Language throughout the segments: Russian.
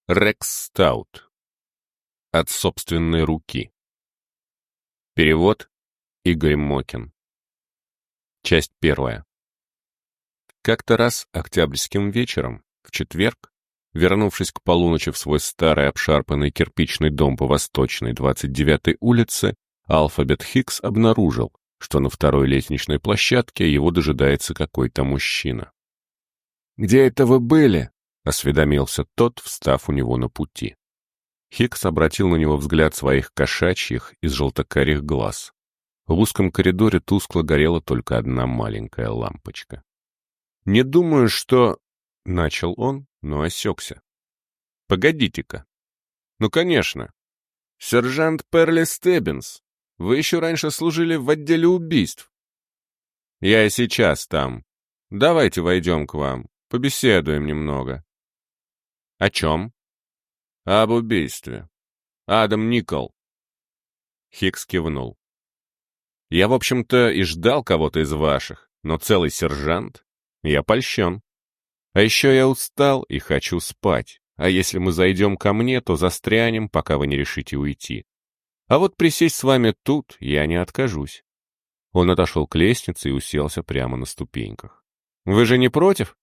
Рекс Стаут. От собственной руки. Перевод Игорь Мокин. Часть первая. Как-то раз октябрьским вечером, в четверг, вернувшись к полуночи в свой старый обшарпанный кирпичный дом по Восточной 29-й улице, Алфабет Хикс обнаружил, что на второй лестничной площадке его дожидается какой-то мужчина. «Где это вы были?» — осведомился тот, встав у него на пути. Хикс обратил на него взгляд своих кошачьих из желтокарих глаз. В узком коридоре тускло горела только одна маленькая лампочка. «Не думаю, что...» — начал он, но осекся. «Погодите-ка. Ну, конечно. Сержант Перли Стеббинс, вы еще раньше служили в отделе убийств. Я и сейчас там. Давайте войдем к вам, побеседуем немного». «О чем?» «Об убийстве. Адам Никол». Хикс кивнул. «Я, в общем-то, и ждал кого-то из ваших, но целый сержант? Я польщен. А еще я устал и хочу спать, а если мы зайдем ко мне, то застрянем, пока вы не решите уйти. А вот присесть с вами тут я не откажусь». Он отошел к лестнице и уселся прямо на ступеньках. «Вы же не против?»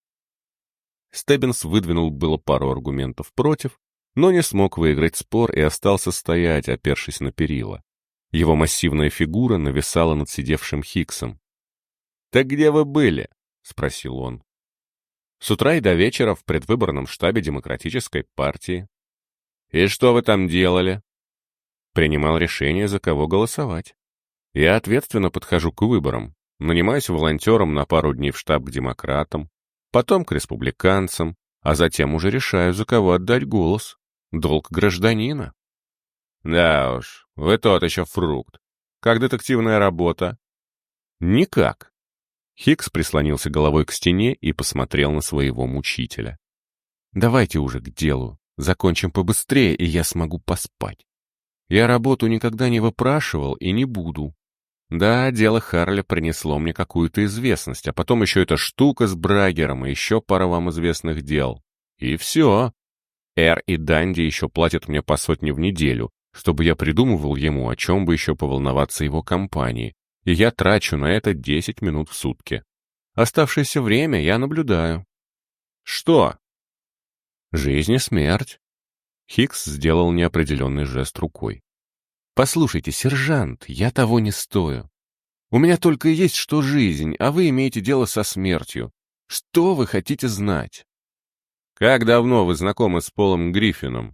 Стеббинс выдвинул было пару аргументов против, но не смог выиграть спор и остался стоять, опершись на перила. Его массивная фигура нависала над сидевшим Хиксом. «Так где вы были?» — спросил он. «С утра и до вечера в предвыборном штабе Демократической партии». «И что вы там делали?» «Принимал решение, за кого голосовать. Я ответственно подхожу к выборам, нанимаюсь волонтером на пару дней в штаб к демократам, потом к республиканцам, а затем уже решаю, за кого отдать голос. Долг гражданина». «Да уж, вы тот еще фрукт. Как детективная работа?» «Никак». Хикс прислонился головой к стене и посмотрел на своего мучителя. «Давайте уже к делу. Закончим побыстрее, и я смогу поспать. Я работу никогда не выпрашивал и не буду. Да, дело Харли принесло мне какую-то известность, а потом еще эта штука с Брагером и еще пара вам известных дел. И все. Эр и Данди еще платят мне по сотне в неделю, чтобы я придумывал ему, о чем бы еще поволноваться его компании, и я трачу на это 10 минут в сутки. Оставшееся время я наблюдаю». «Что?» «Жизнь и смерть». Хикс сделал неопределенный жест рукой. «Послушайте, сержант, я того не стою. У меня только и есть что жизнь, а вы имеете дело со смертью. Что вы хотите знать?» «Как давно вы знакомы с Полом Гриффином?»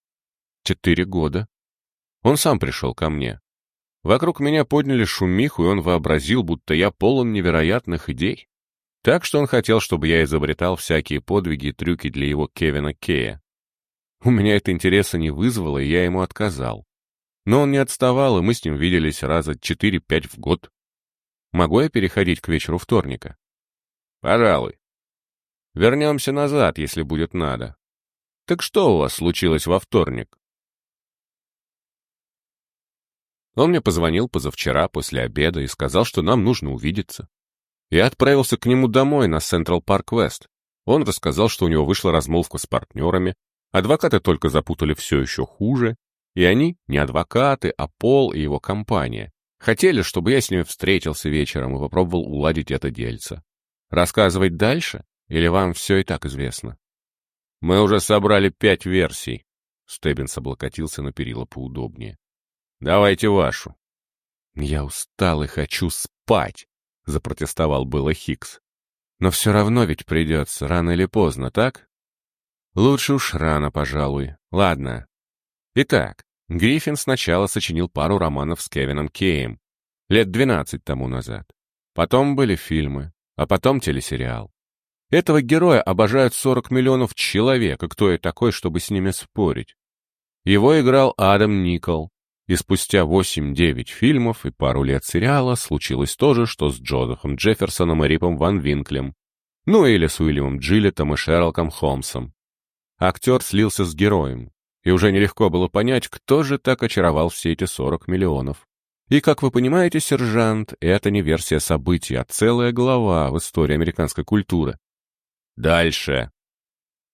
4 года. Он сам пришел ко мне. Вокруг меня подняли шумиху, и он вообразил, будто я полон невероятных идей. Так что он хотел, чтобы я изобретал всякие подвиги и трюки для его Кевина Кея. У меня это интереса не вызвало, и я ему отказал. Но он не отставал, и мы с ним виделись раза 4-5 в год. Могу я переходить к вечеру вторника? Пожалуй. Вернемся назад, если будет надо. Так что у вас случилось во вторник? Он мне позвонил позавчера после обеда и сказал, что нам нужно увидеться. Я отправился к нему домой на Централ Парк Вест. Он рассказал, что у него вышла размолвка с партнерами, адвокаты только запутали все еще хуже, и они, не адвокаты, а Пол и его компания, хотели, чтобы я с ними встретился вечером и попробовал уладить это дельце. Рассказывать дальше? Или вам все и так известно? Мы уже собрали 5 версий. Стеббинс облокотился на перила поудобнее. Давайте вашу. Я устал и хочу спать, запротестовал было Хикс. Но все равно ведь придется, рано или поздно, так? Лучше уж рано, пожалуй. Ладно. Итак, Гриффин сначала сочинил пару романов с Кевином Кеем, лет 12 тому назад. Потом были фильмы, а потом телесериал. Этого героя обожают 40 миллионов человек, и кто я такой, чтобы с ними спорить? Его играл Адам Никол, и спустя 8-9 фильмов и пару лет сериала случилось то же, что с Джозефом Джефферсоном и Рипом Ван Винклем, ну или с Уильямом Джилеттом и Шерлоком Холмсом. Актер слился с героем, и уже нелегко было понять, кто же так очаровал все эти 40 миллионов. И, как вы понимаете, сержант, это не версия событий, а целая глава в истории американской культуры. Дальше.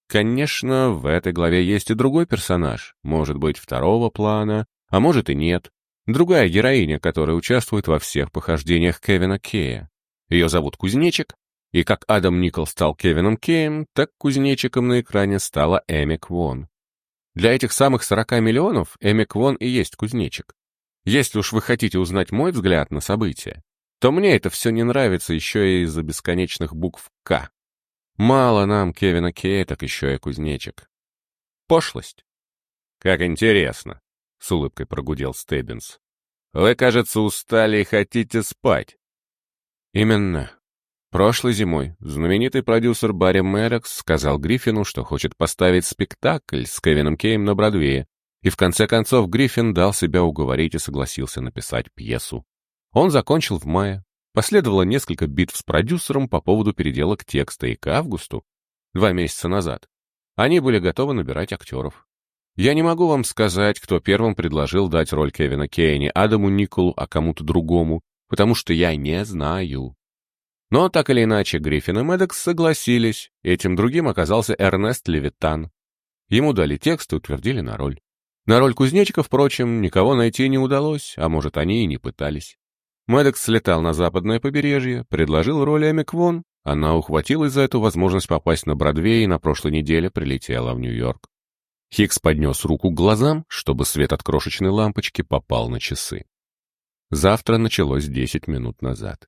Конечно, в этой главе есть и другой персонаж, может быть, второго плана, а может и нет. Другая героиня, которая участвует во всех похождениях Кевина Кея. Ее зовут Кузнечик, и как Адам Никол стал Кевином Кеем, так кузнечиком на экране стала Эми Квон. Для этих самых 40 миллионов Эми Квон и есть кузнечик. Если уж вы хотите узнать мой взгляд на события, то мне это все не нравится еще и из-за бесконечных букв «К». Мало нам Кевина Кея, так еще и кузнечик. Пошлость. Как интересно, — с улыбкой прогудел Стеббинс. Вы, кажется, устали и хотите спать. Именно. Прошлой зимой знаменитый продюсер Барри Мэддокс сказал Гриффину, что хочет поставить спектакль с Кевином Кеем на Бродвее, и в конце концов Гриффин дал себя уговорить и согласился написать пьесу. Он закончил в мае. Последовало несколько битв с продюсером по поводу переделок текста, и к августу, 2 месяца назад, они были готовы набирать актеров. Я не могу вам сказать, кто первым предложил дать роль Кевина Кея не Адаму Николу, а кому-то другому, потому что я не знаю. Но так или иначе, Гриффин и Мэддокс согласились, этим другим оказался Эрнест Левитан. Ему дали текст и утвердили на роль. На роль кузнечика, впрочем, никого найти не удалось, а может, они и не пытались. Мэддокс слетал на западное побережье, предложил роль Эми Квон, она ухватилась за эту возможность попасть на Бродвей и на прошлой неделе прилетела в Нью-Йорк. Хикс поднес руку к глазам, чтобы свет от крошечной лампочки попал на часы. Завтра началось 10 минут назад.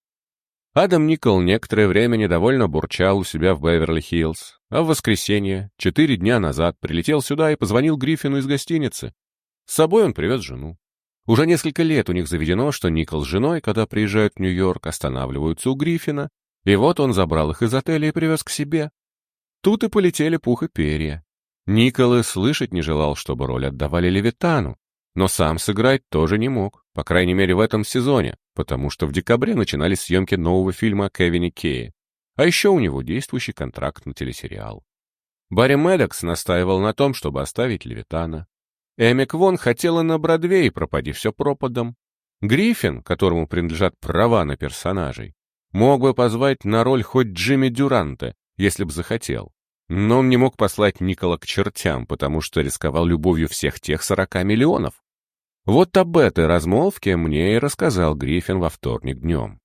Адам Никол некоторое время недовольно бурчал у себя в Беверли-Хиллз, а в воскресенье, 4 дня назад, прилетел сюда и позвонил Гриффину из гостиницы. С собой он привез жену. Уже несколько лет у них заведено, что Никол с женой, когда приезжают в Нью-Йорк, останавливаются у Гриффина, и вот он забрал их из отеля и привез к себе. Тут и полетели пух и перья. Никол и слышать не желал, чтобы роль отдавали Левитану, но сам сыграть тоже не мог, по крайней мере в этом сезоне, потому что в декабре начинались съемки нового фильма о Кевине Кее, а еще у него действующий контракт на телесериал. Барри Мэддокс настаивал на том, чтобы оставить Левитана. Эми Квон хотела на Бродвей, пропади все пропадом. Гриффин, которому принадлежат права на персонажей, мог бы позвать на роль хоть Джимми Дюранта, если бы захотел. Но он не мог послать Никола к чертям, потому что рисковал любовью всех тех 40 миллионов. Вот об этой размолвке мне и рассказал Гриффин во вторник днем.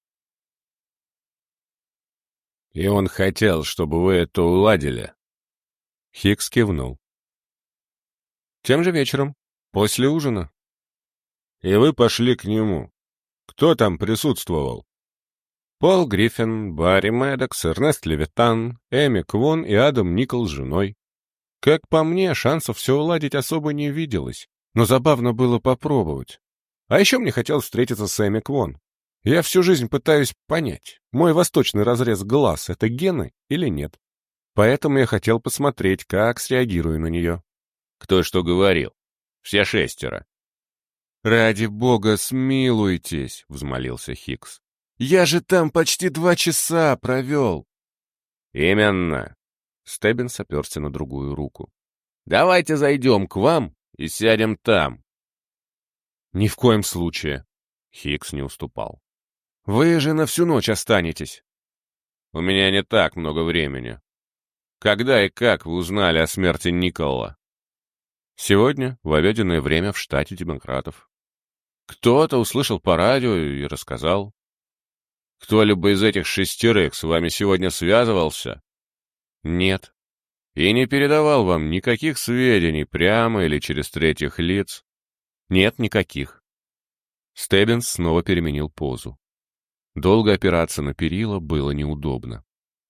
«И он хотел, чтобы вы это уладили?» Хикс кивнул. «Тем же вечером, после ужина». «И вы пошли к нему. Кто там присутствовал?» Пол Гриффин, Барри Мэддокс, Эрнест Левитан, Эми Квон и Адам Никол с женой. Как по мне, шансов все уладить особо не виделось, но забавно было попробовать. А еще мне хотелось встретиться с Эми Квон. Я всю жизнь пытаюсь понять, мой восточный разрез глаз — это гены или нет. Поэтому я хотел посмотреть, как среагирую на нее. Кто что говорил? Все 6. «Ради бога, смилуйтесь!» — взмолился Хикс. «Я же там почти 2 часа провел!» «Именно!» — Стеббинс оперся на другую руку. «Давайте зайдем к вам и сядем там!» «Ни в коем случае!» — Хикс не уступал. «Вы же на всю ночь останетесь!» «У меня не так много времени. Когда и как вы узнали о смерти Никола?» «Сегодня, в обеденное время в штате демократов. Кто-то услышал по радио и рассказал». «Кто-либо из этих 6 с вами сегодня связывался?» «Нет». «И не передавал вам никаких сведений прямо или через третьих лиц?» «Нет, никаких». Стеббинс снова переменил позу. Долго опираться на перила было неудобно.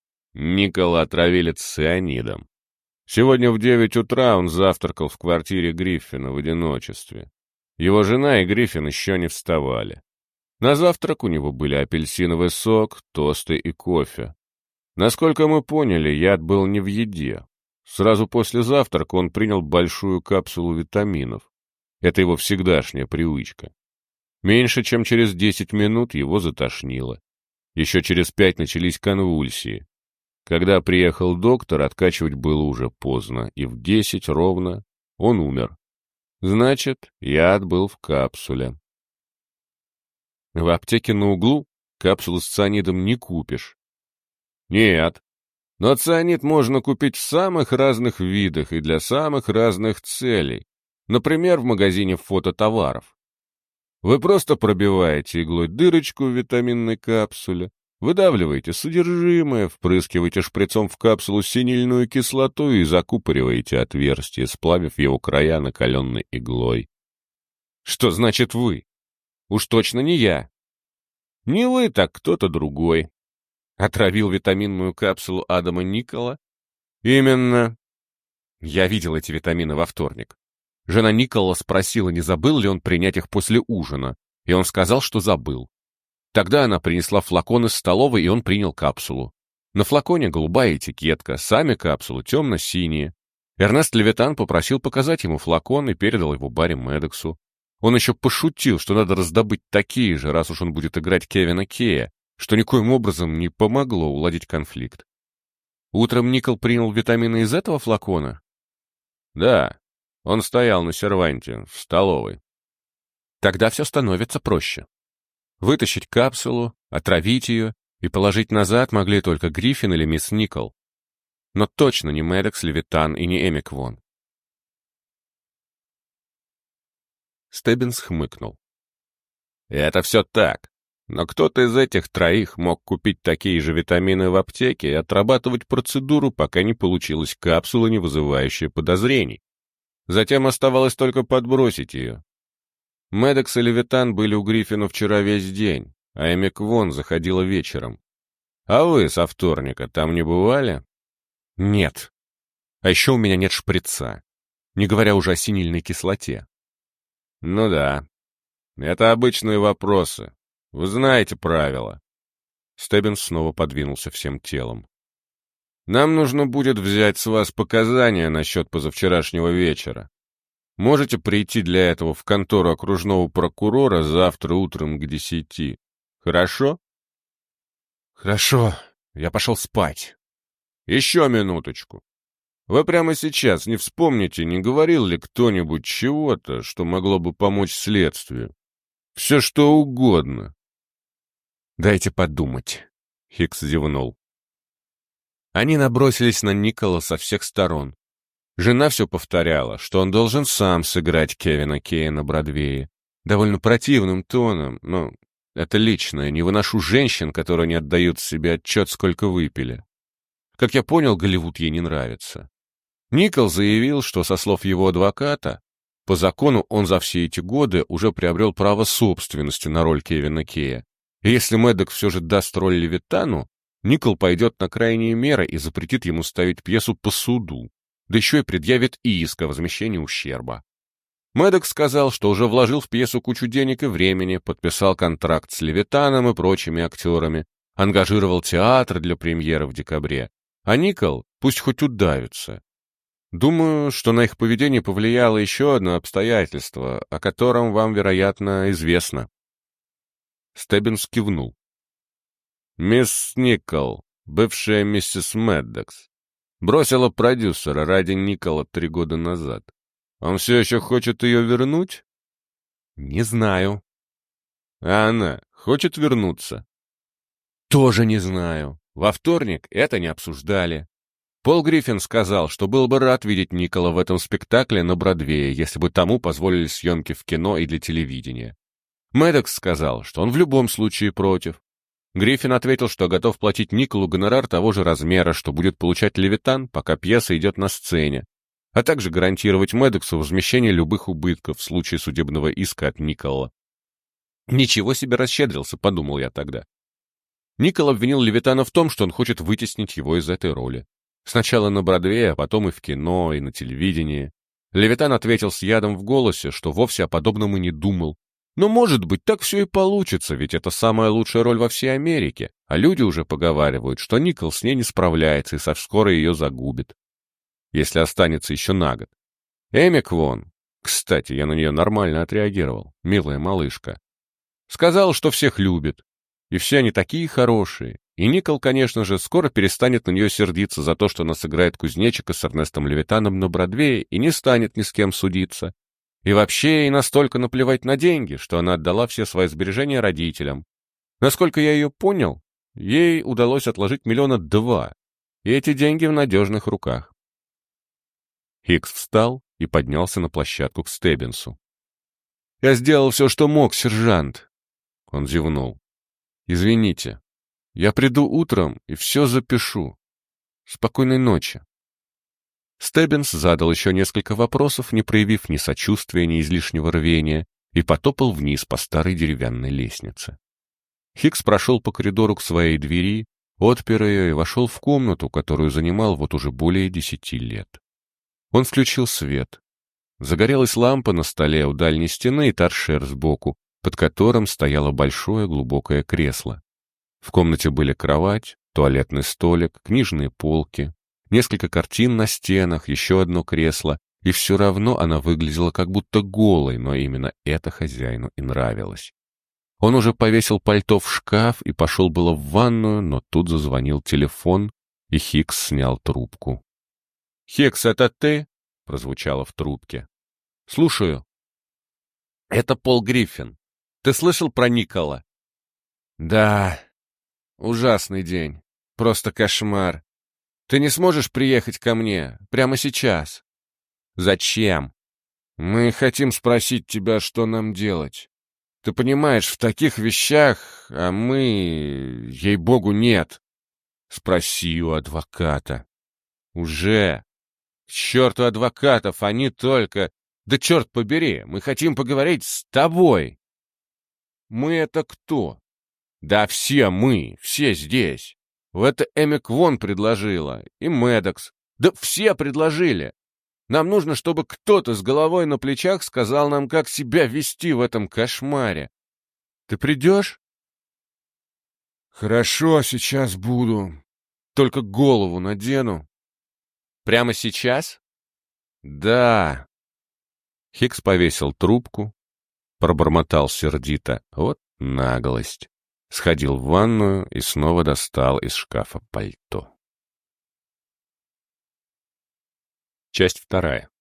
Никола отравили цианидом. Сегодня в 9 утра он завтракал в квартире Гриффина в одиночестве. Его жена и Гриффин еще не вставали. На завтрак у него были апельсиновый сок, тосты и кофе. Насколько мы поняли, яд был не в еде. Сразу после завтрака он принял большую капсулу витаминов. Это его всегдашняя привычка. Меньше чем через 10 минут его затошнило. Еще через 5 начались конвульсии. Когда приехал доктор, откачивать было уже поздно, и в 10 ровно он умер. Значит, яд был в капсуле. В аптеке на углу капсулу с цианидом не купишь. Нет. Но цианид можно купить в самых разных видах и для самых разных целей. Например, в магазине фототоваров. Вы просто пробиваете иглой дырочку в витаминной капсуле, выдавливаете содержимое, впрыскиваете шприцом в капсулу синильную кислоту и закупориваете отверстие, сплавив его края накаленной иглой. Что значит вы? Уж точно не я. Не вы, так кто-то другой. Отравил витаминную капсулу Адама Никола? Именно. Я видел эти витамины во вторник. Жена Никола спросила, не забыл ли он принять их после ужина, и он сказал, что забыл. Тогда она принесла флакон из столовой, и он принял капсулу. На флаконе голубая этикетка, сами капсулы темно-синие. Эрнест Левитан попросил показать ему флакон и передал его Барри Медексу. Он еще пошутил, что надо раздобыть такие же, раз уж он будет играть Кевина Кея, что никоим образом не помогло уладить конфликт. Утром Никол принял витамины из этого флакона? Да. Он стоял на серванте, в столовой. Тогда все становится проще. Вытащить капсулу, отравить ее и положить назад могли только Гриффин или мисс Никол. Но точно не Медекс, Левитан и не Эми Квон. Стеббинс хмыкнул. Это все так. Но кто-то из этих троих мог купить такие же витамины в аптеке и отрабатывать процедуру, пока не получилась капсула, не вызывающая подозрений. Затем оставалось только подбросить ее. Медекс и Левитан были у Гриффина вчера весь день, а Эми Квон заходила вечером. А вы со вторника там не бывали? Нет. А еще у меня нет шприца, не говоря уже о синильной кислоте. Ну да. Это обычные вопросы. Вы знаете правила. Стеббинс снова подвинулся всем телом. Нам нужно будет взять с вас показания насчет позавчерашнего вечера. Можете прийти для этого в контору окружного прокурора завтра утром к 10. Хорошо? Хорошо. Я пошел спать. Еще минуточку. Вы прямо сейчас не вспомните, не говорил ли кто-нибудь чего-то, что могло бы помочь следствию? Все что угодно. Дайте подумать. Хикс зевнул. Они набросились на Никола со всех сторон. Жена все повторяла, что он должен сам сыграть Кевина Кея на Бродвее. Довольно противным тоном, но это личное, не выношу женщин, которые не отдают себе отчет, сколько выпили. Как я понял, Голливуд ей не нравится. Никол заявил, что, со слов его адвоката, по закону он за все эти годы уже приобрел право собственности на роль Кевина Кея. И если Медекс все же даст роль Левитану, Никол пойдет на крайние меры и запретит ему ставить пьесу по суду, да еще и предъявит иск о возмещении ущерба. Медекс сказал, что уже вложил в пьесу кучу денег и времени, подписал контракт с Левитаном и прочими актерами, ангажировал театр для премьеры в декабре, а Никол пусть хоть удавится. Думаю, что на их поведение повлияло еще одно обстоятельство, о котором вам, вероятно, известно. Стеббинс кивнул. Мисс Никол, бывшая миссис Медекс, бросила продюсера ради Никола 3 года назад. Он все еще хочет ее вернуть? Не знаю. А она хочет вернуться? Тоже не знаю. Во вторник это не обсуждали. Пол Гриффин сказал, что был бы рад видеть Никола в этом спектакле на Бродвее, если бы тому позволили съемки в кино и для телевидения. Медекс сказал, что он в любом случае против. Гриффин ответил, что готов платить Николу гонорар того же размера, что будет получать Левитан, пока пьеса идет на сцене, а также гарантировать Медексу возмещение любых убытков в случае судебного иска от Никола. «Ничего себе расщедрился», — подумал я тогда. Никол обвинил Левитана в том, что он хочет вытеснить его из этой роли. Сначала на Бродвее, а потом и в кино, и на телевидении. Левитан ответил с ядом в голосе, что вовсе о подобном и не думал. Но, может быть, так все и получится, ведь это самая лучшая роль во всей Америке, а люди уже поговаривают, что Никол с ней не справляется и скоро ее загубит. Если останется еще на год. Эми Квон, кстати, я на нее нормально отреагировал, милая малышка, сказал, что всех любит, и все они такие хорошие, и Никол, конечно же, скоро перестанет на нее сердиться за то, что она сыграет кузнечика с Эрнестом Левитаном на Бродвее и не станет ни с кем судиться. И вообще ей настолько наплевать на деньги, что она отдала все свои сбережения родителям. Насколько я ее понял, ей удалось отложить $2 миллиона. И эти деньги в надежных руках. Хикс встал и поднялся на площадку к Стеббинсу. «Я сделал все, что мог, сержант!» Он зевнул. «Извините, я приду утром и все запишу. Спокойной ночи!» Стеббинс задал еще несколько вопросов, не проявив ни сочувствия, ни излишнего рвения, и потопал вниз по старой деревянной лестнице. Хикс прошел по коридору к своей двери, отпер ее и вошел в комнату, которую занимал вот уже более 10 лет. Он включил свет. Загорелась лампа на столе у дальней стены и торшер сбоку, под которым стояло большое глубокое кресло. В комнате были кровать, туалетный столик, книжные полки, несколько картин на стенах, еще одно кресло, и все равно она выглядела как будто голой, но именно это хозяину и нравилось. Он уже повесил пальто в шкаф и пошел было в ванную, но тут зазвонил телефон, и Хикс снял трубку. «Хикс, это ты?» — прозвучало в трубке. «Слушаю». «Это Пол Гриффин. Ты слышал про Никола?» «Да. Ужасный день. Просто кошмар. Ты не сможешь приехать ко мне прямо сейчас?» «Зачем?» «Мы хотим спросить тебя, что нам делать. Ты понимаешь, в таких вещах, а мы, ей-богу, нет. Спроси у адвоката». «Уже. К черту адвокатов, они только... Да черт побери, мы хотим поговорить с тобой». «Мы это кто?» «Да все мы, все здесь. Это Эми Квон предложила, и Мэддокс. Да все предложили. Нам нужно, чтобы кто-то с головой на плечах сказал нам, как себя вести в этом кошмаре. Ты придешь?» «Хорошо, сейчас буду. Только голову надену». «Прямо сейчас?» «Да». Хикс повесил трубку, пробормотал сердито. Вот наглость. Сходил в ванную и снова достал из шкафа пальто. Часть 2.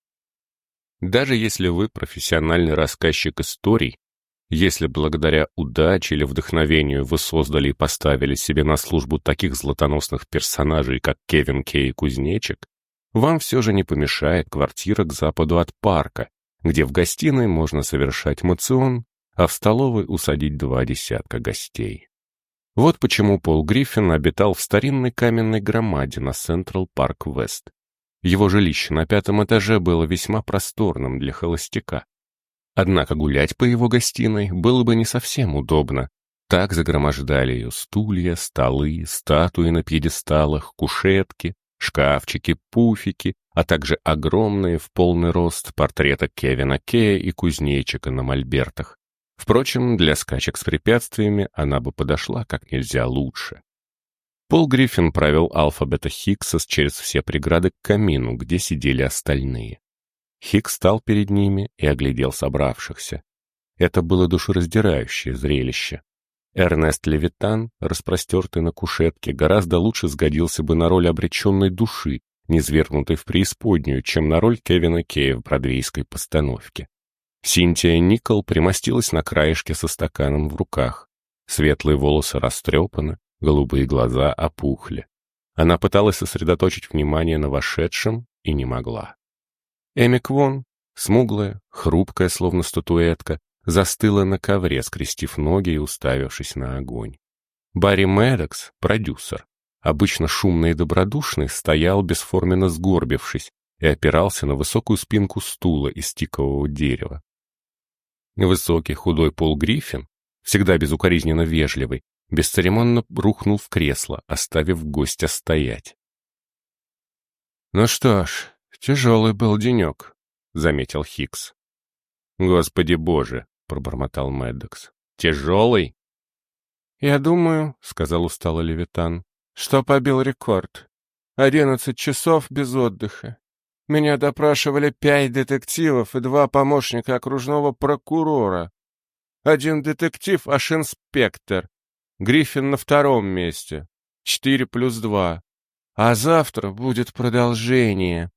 Даже если вы профессиональный рассказчик историй, если благодаря удаче или вдохновению вы создали и поставили себе на службу таких златоносных персонажей, как Кевин Кей и Кузнечик, вам все же не помешает квартира к западу от парка, где в гостиной можно совершать моцион, а в столовой усадить 2 десятка гостей. Вот почему Пол Гриффин обитал в старинной каменной громаде на Централ Парк Вест. Его жилище на 5-м этаже было весьма просторным для холостяка. Однако гулять по его гостиной было бы не совсем удобно. Так загромождали ее стулья, столы, статуи на пьедесталах, кушетки, шкафчики, пуфики, а также огромные в полный рост портреты Кевина Кея и Кузнечика на мольбертах. Впрочем, для скачек с препятствиями она бы подошла как нельзя лучше. Пол Гриффин провел Альфа-Бета Хиггса через все преграды к камину, где сидели остальные. Хиггс стал перед ними и оглядел собравшихся. Это было душераздирающее зрелище. Эрнест Левитан, распростертый на кушетке, гораздо лучше сгодился бы на роль обреченной души, низвергнутой в преисподнюю, чем на роль Кевина Кея в бродвейской постановке. Синтия Никол примостилась на краешке со стаканом в руках. Светлые волосы растрепаны, голубые глаза опухли. Она пыталась сосредоточить внимание на вошедшем и не могла. Эми Квон, смуглая, хрупкая, словно статуэтка, застыла на ковре, скрестив ноги и уставившись на огонь. Барри Мэддокс, продюсер, обычно шумный и добродушный, стоял бесформенно сгорбившись и опирался на высокую спинку стула из тикового дерева. Высокий худой Пол Гриффин, всегда безукоризненно вежливый, бесцеремонно рухнул в кресло, оставив гостя стоять. «Ну что ж, тяжелый был денек», — заметил Хиггс. «Господи боже», — пробормотал Мэддокс. «Тяжелый?» «Я думаю», — сказал устало Левитан, — «что побил рекорд. 11 часов без отдыха. Меня допрашивали 5 детективов и 2 помощника окружного прокурора. 1 детектив аж инспектор. Гриффин на 2-м месте. 4 плюс 2. А завтра будет продолжение».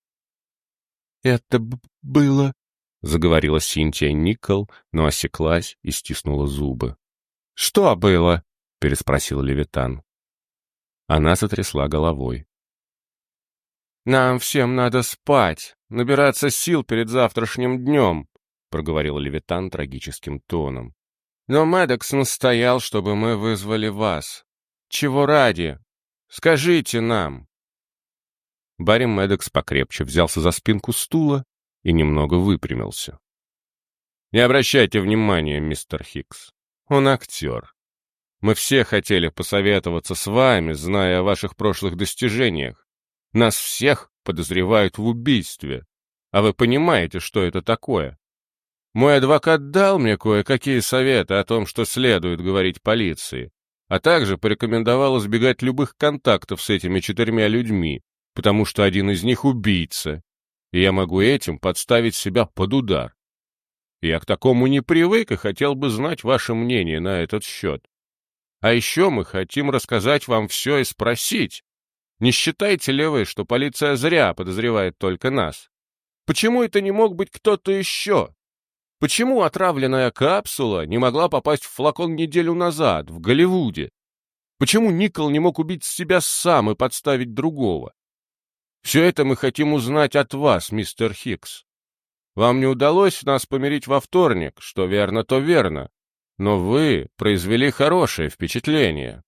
«Это было...» — заговорила Синтия Никол, но осеклась и стиснула зубы. «Что было?» — переспросил Левитан. Она затрясла головой. «Нам всем надо спать, набираться сил перед завтрашним днем», проговорил Левитан трагическим тоном. «Но Мэддокс настоял, чтобы мы вызвали вас. Чего ради? Скажите нам». Барри Мэддокс покрепче взялся за спинку стула и немного выпрямился. «Не обращайте внимания, мистер Хикс. Он актер. Мы все хотели посоветоваться с вами, зная о ваших прошлых достижениях. Нас всех подозревают в убийстве. А вы понимаете, что это такое? Мой адвокат дал мне кое-какие советы о том, что следует говорить полиции, а также порекомендовал избегать любых контактов с этими 4 людьми, потому что один из них убийца, и я могу этим подставить себя под удар. Я к такому не привык и хотел бы знать ваше мнение на этот счет. А еще мы хотим рассказать вам все и спросить, не считаете ли вы, что полиция зря подозревает только нас? Почему это не мог быть кто-то еще? Почему отравленная капсула не могла попасть в флакон неделю назад, в Голливуде? Почему Никол не мог убить себя сам и подставить другого? Все это мы хотим узнать от вас, мистер Хикс. Вам не удалось нас помирить во вторник, что верно, то верно. Но вы произвели хорошее впечатление.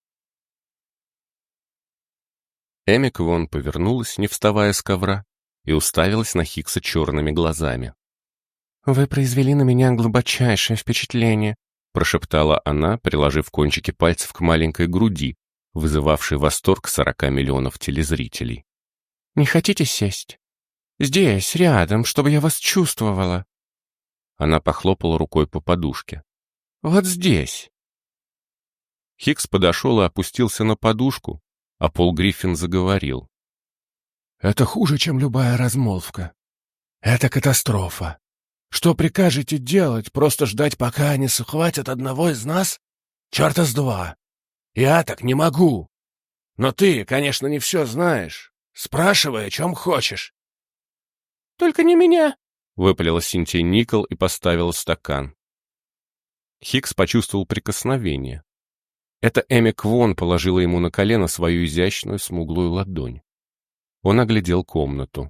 Эми Квон повернулась, не вставая с ковра, и уставилась на Хикса черными глазами. «Вы произвели на меня глубочайшее впечатление», прошептала она, приложив кончики пальцев к маленькой груди, вызывавшей восторг 40 миллионов телезрителей. «Не хотите сесть? Здесь, рядом, чтобы я вас чувствовала». Она похлопала рукой по подушке. «Вот здесь». Хикс подошел и опустился на подушку, а Пол Гриффин заговорил. «Это хуже, чем любая размолвка. Это катастрофа. Что прикажете делать? Просто ждать, пока они схватят одного из нас? Черта с два. Я так не могу. Но ты, конечно, не все знаешь. Спрашивай, о чем хочешь». «Только не меня», — выпалила Синтия Никол и поставила стакан. Хикс почувствовал прикосновение. Это Эми Квон положила ему на колено свою изящную смуглую ладонь. Он оглядел комнату.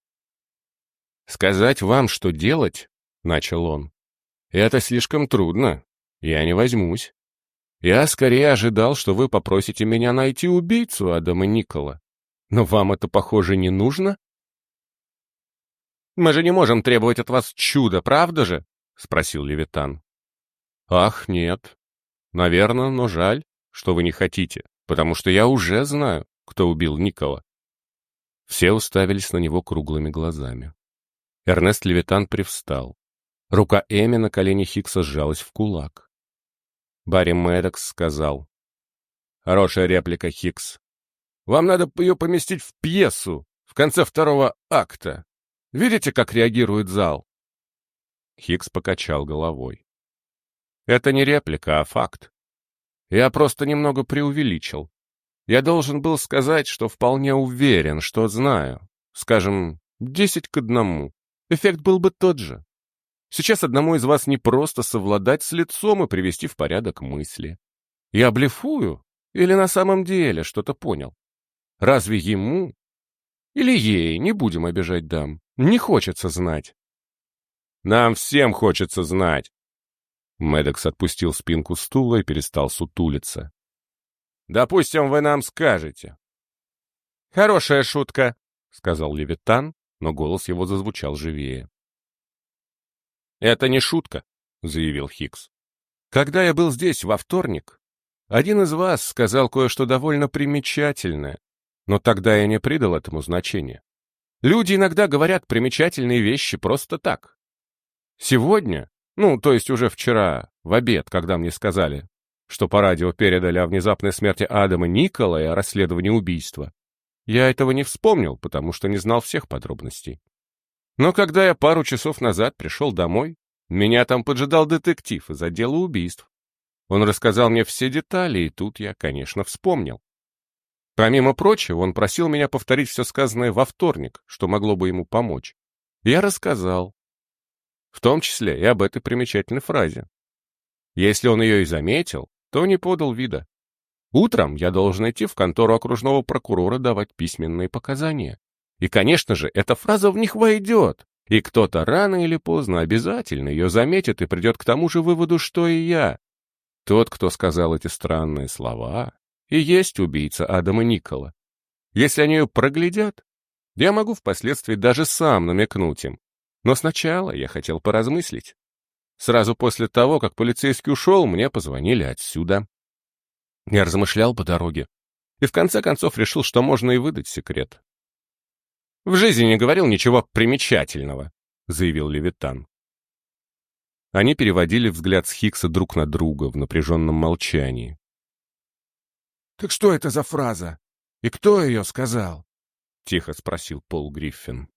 «Сказать вам, что делать?» — начал он. «Это слишком трудно. Я не возьмусь. Я скорее ожидал, что вы попросите меня найти убийцу Адама Никола. Но вам это, похоже, не нужно?» «Мы же не можем требовать от вас чуда, правда же?» — спросил Левитан. «Ах, нет. Наверное, но жаль, что вы не хотите, потому что я уже знаю, кто убил Никола». Все уставились на него круглыми глазами. Эрнест Левитан привстал. Рука Эми на колене Хикса сжалась в кулак. Барри Мэддокс сказал: «Хорошая реплика, Хикс. Вам надо ее поместить в пьесу в конце 2-го акта. Видите, как реагирует зал?» Хикс покачал головой. «Это не реплика, а факт. Я просто немного преувеличил. Я должен был сказать, что вполне уверен, что знаю. Скажем, 10-1. Эффект был бы тот же. Сейчас одному из вас не просто совладать с лицом и привести в порядок мысли. Я блефую или на самом деле что-то понял? Разве ему или ей, не будем обижать дам, не хочется знать?» «Нам всем хочется знать!» Мэддокс отпустил спинку стула и перестал сутулиться. «Допустим, вы нам скажете». «Хорошая шутка», — сказал Левитан, но голос его зазвучал живее. «Это не шутка», — заявил Хикс. «Когда я был здесь во вторник, один из вас сказал кое-что довольно примечательное, но тогда я не придал этому значения. Люди иногда говорят примечательные вещи просто так. Сегодня, то есть уже вчера, в обед, когда мне сказали, что по радио передали о внезапной смерти Адама Никола и о расследовании убийства, я этого не вспомнил, потому что не знал всех подробностей. Но когда я пару часов назад пришел домой, меня там поджидал детектив из отдела убийств. Он рассказал мне все детали, и тут я, конечно, вспомнил. Помимо прочего, он просил меня повторить все сказанное во вторник, что могло бы ему помочь. Я рассказал. В том числе и об этой примечательной фразе. Если он ее и заметил, то не подал вида. Утром я должен идти в контору окружного прокурора давать письменные показания. И, конечно же, эта фраза в них войдет, и кто-то рано или поздно обязательно ее заметит и придет к тому же выводу, что и я. Тот, кто сказал эти странные слова, и есть убийца Адама Никола. Если они ее проглядят, я могу впоследствии даже сам намекнуть им. Но сначала я хотел поразмыслить. Сразу после того, как полицейский ушел, мне позвонили отсюда. Я размышлял по дороге и в конце концов решил, что можно и выдать секрет. «В жизни не говорил ничего примечательного», — заявил Левитан. Они переводили взгляд с Хиггса друг на друга в напряженном молчании. «Так что это за фраза? И кто ее сказал?» — тихо спросил Пол Гриффин.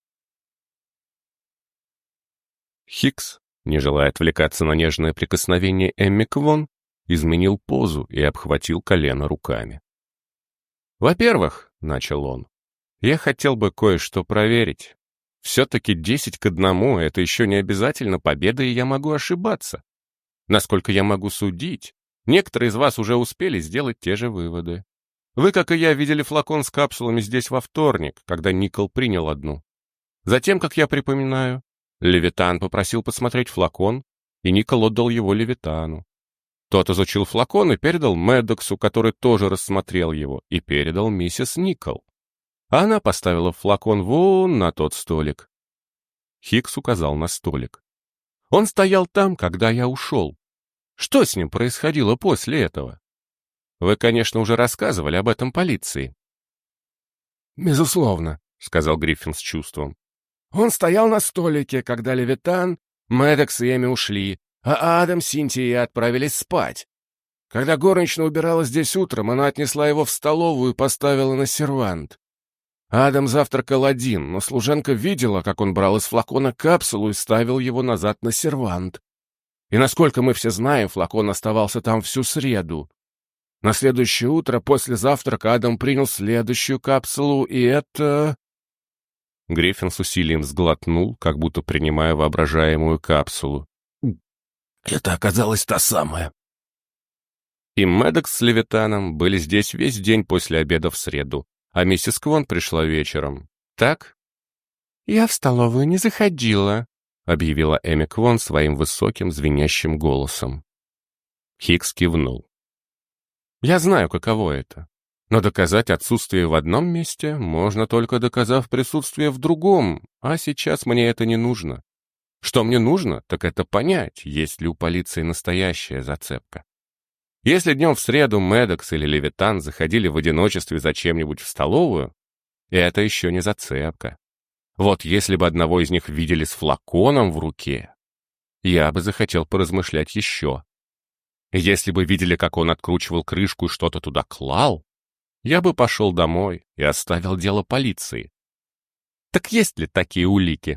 Хиггс, не желая отвлекаться на нежное прикосновение Эмми Квон, изменил позу и обхватил колено руками. «Во-первых, — начал он, — я хотел бы кое-что проверить. Все-таки 10-1 — это еще не обязательно победа, и я могу ошибаться. Насколько я могу судить, некоторые из вас уже успели сделать те же выводы. Вы, как и я, видели флакон с капсулами здесь во вторник, когда Никол принял одну. Затем, как я припоминаю, Левитан попросил посмотреть флакон, и Никол отдал его Левитану. Тот изучил флакон и передал Медоксу, который тоже рассмотрел его, и передал миссис Никол. Она поставила флакон вон на тот столик. Хиггс указал на столик. Он стоял там, когда я ушел. Что с ним происходило после этого? Вы, конечно, уже рассказывали об этом полиции. «Безусловно», — сказал Гриффин с чувством. «Он стоял на столике, когда Левитан, Медокс и Эми ушли, а Адам, Синтия и я отправились спать. Когда горничная убирала здесь утром, она отнесла его в столовую и поставила на сервант. Адам завтракал один, но служанка видела, как он брал из флакона капсулу и ставил его назад на сервант. И, насколько мы все знаем, флакон оставался там всю среду. На следующее утро после завтрака Адам принял следующую капсулу, и это...» Гриффин с усилием сглотнул, как будто принимая воображаемую капсулу. «Это оказалась та самая». И Медокс с Левитаном были здесь весь день после обеда в среду, а миссис Квон пришла вечером. Так? «Я в столовую не заходила», — объявила Эми Квон своим высоким звенящим голосом. Хиггс кивнул. «Я знаю, каково это. Но доказать отсутствие в одном месте можно только доказав присутствие в другом, а сейчас мне это не нужно. Что мне нужно, так это понять, есть ли у полиции настоящая зацепка. Если днем в среду Медокс или Левитан заходили в одиночестве за чем-нибудь в столовую, это еще не зацепка. Вот если бы одного из них видели с флаконом в руке, я бы захотел поразмышлять еще. Если бы видели, как он откручивал крышку и что-то туда клал, я бы пошел домой и оставил дело полиции. Так есть ли такие улики?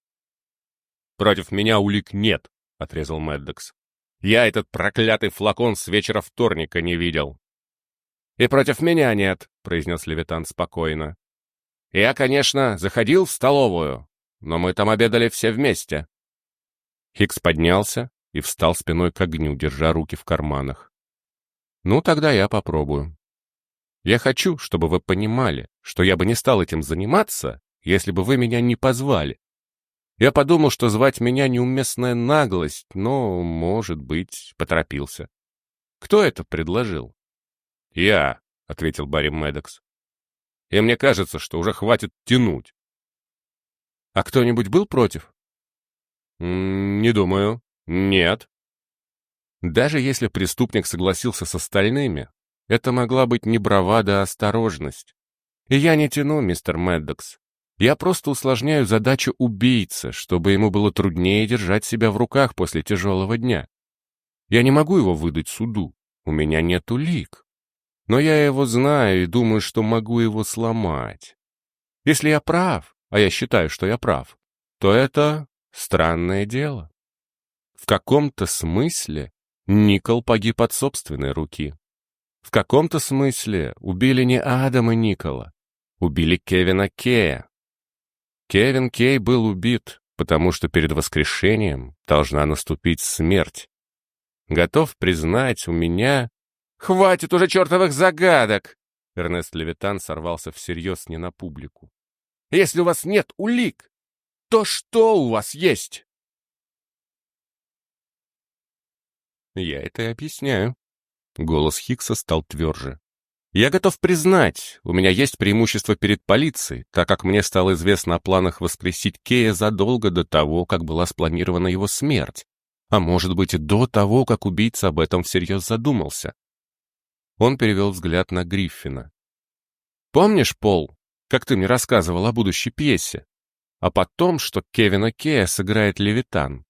«Против меня улик нет», — отрезал Меддокс. «Я этот проклятый флакон с вечера вторника не видел». «И против меня нет», — произнес Левитан спокойно. «Я, конечно, заходил в столовую, но мы там обедали все вместе». Хиггс поднялся и встал спиной к огню, держа руки в карманах. «Ну, тогда я попробую. Я хочу, чтобы вы понимали, что я бы не стал этим заниматься, если бы вы меня не позвали. Я подумал, что звать меня неуместная наглость, но, может быть, поторопился. Кто это предложил?» «Я», — ответил Барри Медокс. «И мне кажется, что уже хватит тянуть». «А кто-нибудь был против?» «Не думаю. Нет». Даже если преступник согласился с остальными, это могла быть не бравада, а осторожность. И я не тяну, мистер Меддокс. Я просто усложняю задачу убийцы, чтобы ему было труднее держать себя в руках после тяжелого дня. Я не могу его выдать суду, у меня нет улик. Но я его знаю и думаю, что могу его сломать. Если я прав, а я считаю, что я прав, то это странное дело. В каком-то смысле Никол погиб от собственной руки. В каком-то смысле убили не Адама Никола, убили Кевина Кея. Кевин Кей был убит, потому что перед воскрешением должна наступить смерть. Готов признать, у меня «Хватит уже чертовых загадок!» Эрнест Левитан сорвался всерьез не на публику. «Если у вас нет улик, то что у вас есть?» «Я это и объясняю». Голос Хиггса стал тверже. «Я готов признать, у меня есть преимущество перед полицией, так как мне стало известно о планах воскресить Кея задолго до того, как была спланирована его смерть, а может быть и до того, как убийца об этом всерьез задумался». Он перевел взгляд на Гриффина. «Помнишь, Пол, как ты мне рассказывал о будущей пьесе? А потом, что Кевина Кея сыграет Левитан?»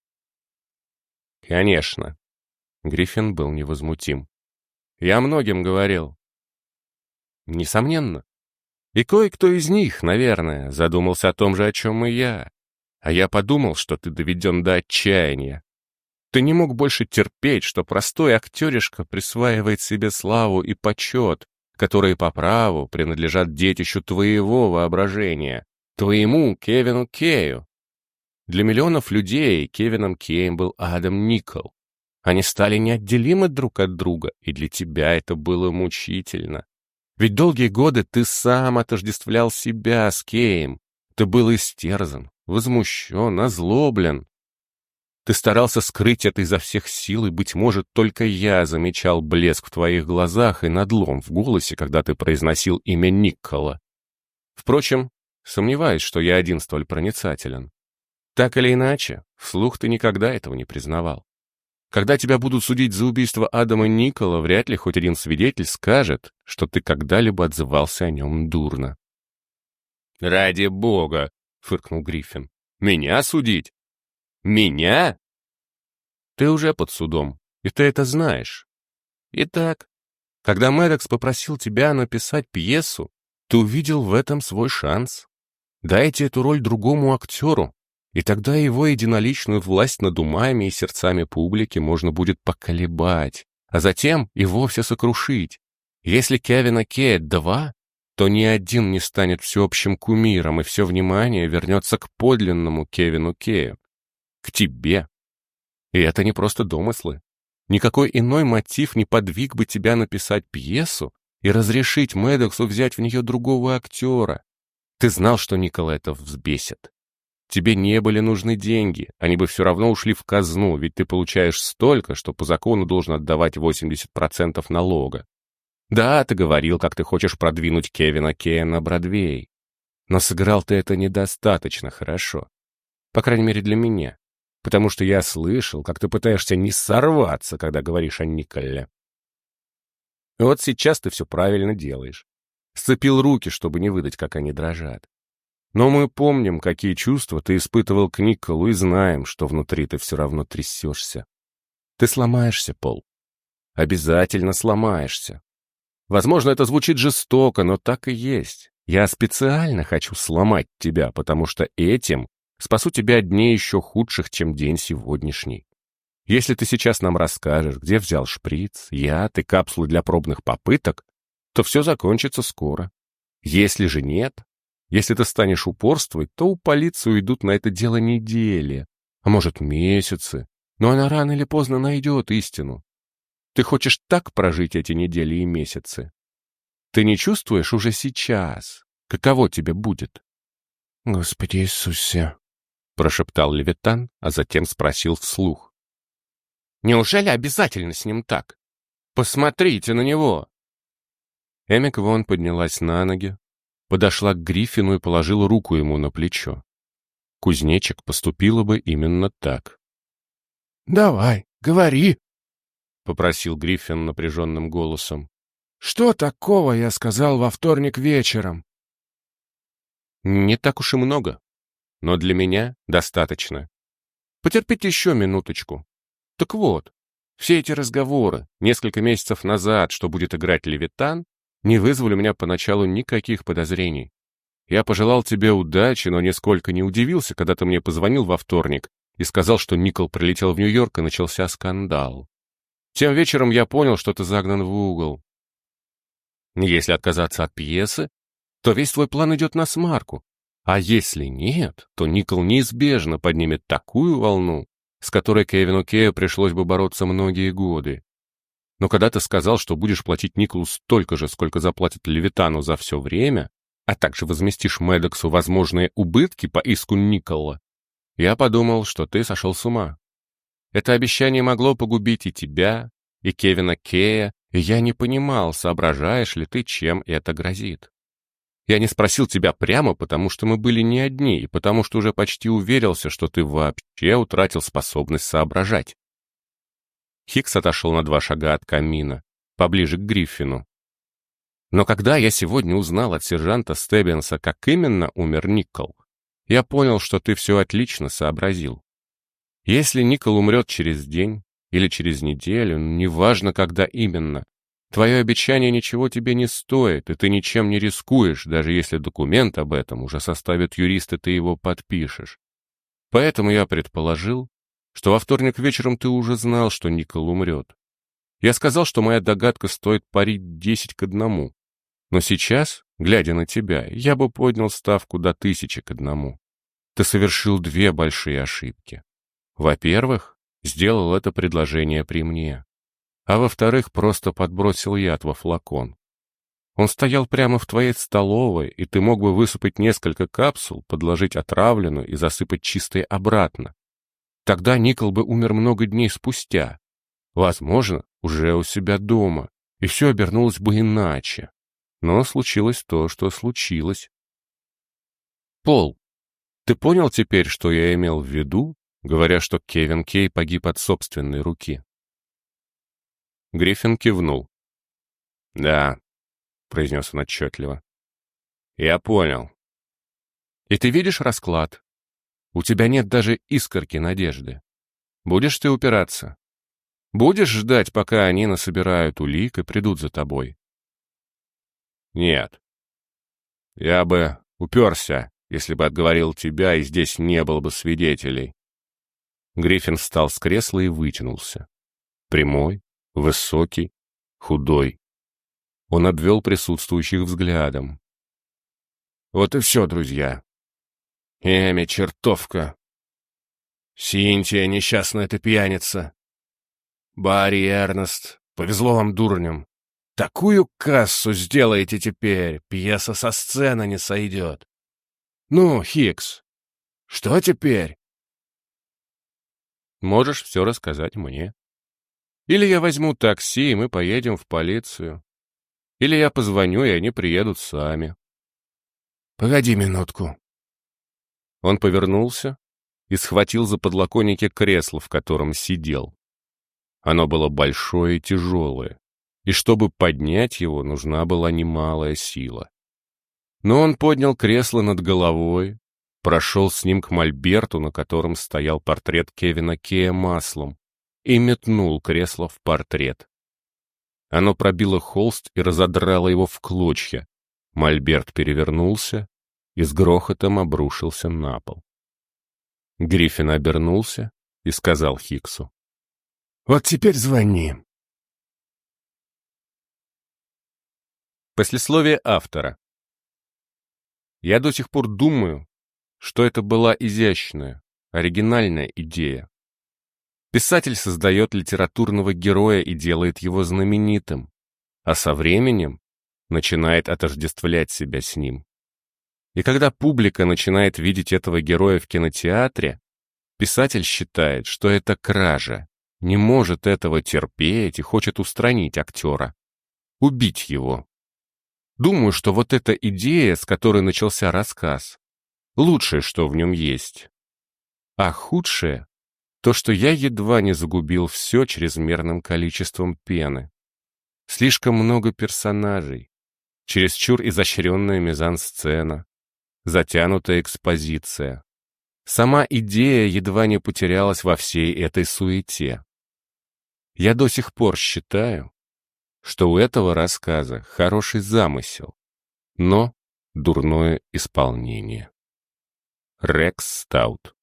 «Конечно». Гриффин был невозмутим. «Я многим говорил». «Несомненно. И кое-кто из них, наверное, задумался о том же, о чем и я. А я подумал, что ты доведен до отчаяния. Ты не мог больше терпеть, что простой актеришка присваивает себе славу и почет, которые по праву принадлежат детищу твоего воображения, твоему Кевину Кею. Для миллионов людей Кевином Кеем был Адам Никол. Они стали неотделимы друг от друга, и для тебя это было мучительно. Ведь долгие годы ты сам отождествлял себя с Кеем. Ты был истерзан, возмущен, озлоблен. Ты старался скрыть это изо всех сил, и, быть может, только я замечал блеск в твоих глазах и надлом в голосе, когда ты произносил имя Никола. Впрочем, сомневаюсь, что я один столь проницателен. Так или иначе, вслух ты никогда этого не признавал. Когда тебя будут судить за убийство Адама Никола, вряд ли хоть один свидетель скажет, что ты когда-либо отзывался о нем дурно. «Ради бога!» — фыркнул Гриффин. «Меня судить? Меня?» «Ты уже под судом, и ты это знаешь. Итак, когда Мэддокс попросил тебя написать пьесу, ты увидел в этом свой шанс. Дайте эту роль другому актеру, и тогда его единоличную власть над умами и сердцами публики можно будет поколебать, а затем и вовсе сокрушить. Если Кевина Кея 2, то ни один не станет всеобщим кумиром, и все внимание вернется к подлинному Кевину Кею, к тебе. И это не просто домыслы. Никакой иной мотив не подвиг бы тебя написать пьесу и разрешить Мэддоксу взять в нее другого актера. Ты знал, что Никола это взбесит. Тебе не были нужны деньги, они бы все равно ушли в казну, ведь ты получаешь столько, что по закону должен отдавать 80% налога. Да, ты говорил, как ты хочешь продвинуть Кевина Кея на Бродвей, но сыграл ты это недостаточно хорошо. По крайней мере для меня, потому что я слышал, как ты пытаешься не сорваться, когда говоришь о Николе. Вот сейчас ты все правильно делаешь. Сцепил руки, чтобы не выдать, как они дрожат. Но мы помним, какие чувства ты испытывал к Николу, и знаем, что внутри ты все равно трясешься. Ты сломаешься, Пол. Обязательно сломаешься. Возможно, это звучит жестоко, но так и есть. Я специально хочу сломать тебя, потому что этим спасу тебя от дней еще худших, чем день сегодняшний. Если ты сейчас нам расскажешь, где взял шприц, яд и капсулы для пробных попыток, то все закончится скоро. Если же нет, если ты станешь упорствовать, то у полиции уйдут на это дело недели, а может месяцы, но она рано или поздно найдет истину. Ты хочешь так прожить эти недели и месяцы? Ты не чувствуешь уже сейчас, каково тебе будет? Господи Иисусе, прошептал Левитан, а затем спросил вслух. Неужели обязательно с ним так? Посмотрите на него! Эмик Вон поднялась на ноги, подошла к Гриффину и положила руку ему на плечо. Кузнечик поступила бы именно так. давай, говори, — попросил Гриффин напряженным голосом. что такого я сказал во вторник вечером? Не так уж и много, но для меня достаточно. Потерпите еще минуточку. Так вот, все эти разговоры несколько месяцев назад, что будет играть Левитан, не вызвали у меня поначалу никаких подозрений. Я пожелал тебе удачи, но нисколько не удивился, когда ты мне позвонил во вторник и сказал, что Никол прилетел в Нью-Йорк и начался скандал. Тем вечером я понял, что ты загнан в угол. Если отказаться от пьесы, то весь твой план идет на смарку. А если нет, то Никол неизбежно поднимет такую волну, с которой Кевину Кею пришлось бы бороться многие годы. Но когда ты сказал, что будешь платить Николу столько же, сколько заплатит Левитану за все время, а также возместишь Медексу возможные убытки по иску Никола, я подумал, что ты сошел с ума. Это обещание могло погубить и тебя, и Кевина Кея, и я не понимал, соображаешь ли ты, чем это грозит. Я не спросил тебя прямо, потому что мы были не одни, и потому что уже почти уверился, что ты вообще утратил способность соображать. Хикс отошел на 2 шага от камина, поближе к Гриффину. Но когда я сегодня узнал от сержанта Стеббинса, как именно умер Никол, я понял, что ты все отлично сообразил. Если Никол умрет через день или через неделю, неважно, когда именно, твое обещание ничего тебе не стоит, и ты ничем не рискуешь, даже если документ об этом уже составит юрист, и ты его подпишешь. Поэтому я предположил, что во вторник вечером ты уже знал, что Никол умрет. Я сказал, что моя догадка стоит пари 10-1. Но сейчас, глядя на тебя, я бы поднял ставку до 1000-1. Ты совершил 2 большие ошибки. Во-первых, сделал это предложение при мне. А во-вторых, просто подбросил яд во флакон. Он стоял прямо в твоей столовой, и ты мог бы высыпать несколько капсул, подложить отравленную и засыпать чистой обратно. Тогда Никол бы умер много дней спустя. Возможно, уже у себя дома, и все обернулось бы иначе. Но случилось то, что случилось. Пол, ты понял теперь, что я имел в виду, говоря, что Кевин Кей погиб от собственной руки? Гриффин кивнул. «Да», — произнес он отчетливо. «Я понял». «И ты видишь расклад? У тебя нет даже искорки надежды. Будешь ты упираться? Будешь ждать, пока они насобирают улик и придут за тобой?» «Нет. Я бы уперся, если бы отговорил тебя, и здесь не было бы свидетелей». Гриффин встал с кресла и вытянулся. Прямой, высокий, худой. Он обвел присутствующих взглядом. Вот и все, друзья. Эми, чертовка. Синтия, несчастная ты пьяница. Барри и Эрнест, повезло вам, дурням. Такую кассу сделаете теперь, пьеса со сцены не сойдет. Ну, Хикс, что теперь? Можешь все рассказать мне. Или я возьму такси, и мы поедем в полицию. Или я позвоню, и они приедут сами. Погоди минутку. Он повернулся и схватил за подлокотники кресла, в котором сидел. Оно было большое и тяжелое, и чтобы поднять его, нужна была немалая сила. Но он поднял кресло над головой, прошел с ним к мольберту, на котором стоял портрет Кевина Кея маслом, и метнул кресло в портрет. Оно пробило холст и разодрало его в клочья. Мольберт перевернулся и с грохотом обрушился на пол. Гриффин обернулся и сказал Хиксу: «Вот теперь звони». Послесловие автора. Я до сих пор думаю, что это была изящная, оригинальная идея. Писатель создает литературного героя и делает его знаменитым, а со временем начинает отождествлять себя с ним. И когда публика начинает видеть этого героя в кинотеатре, писатель считает, что это кража, не может этого терпеть и хочет устранить актера, убить его. Думаю, что вот эта идея, с которой начался рассказ, лучшее, что в нем есть. А худшее — то, что я едва не загубил все чрезмерным количеством пены. Слишком много персонажей, чересчур изощренная мизансцена, затянутая экспозиция. Сама идея едва не потерялась во всей этой суете. Я до сих пор считаю, что у этого рассказа хороший замысел, но дурное исполнение. Рекс Стаут.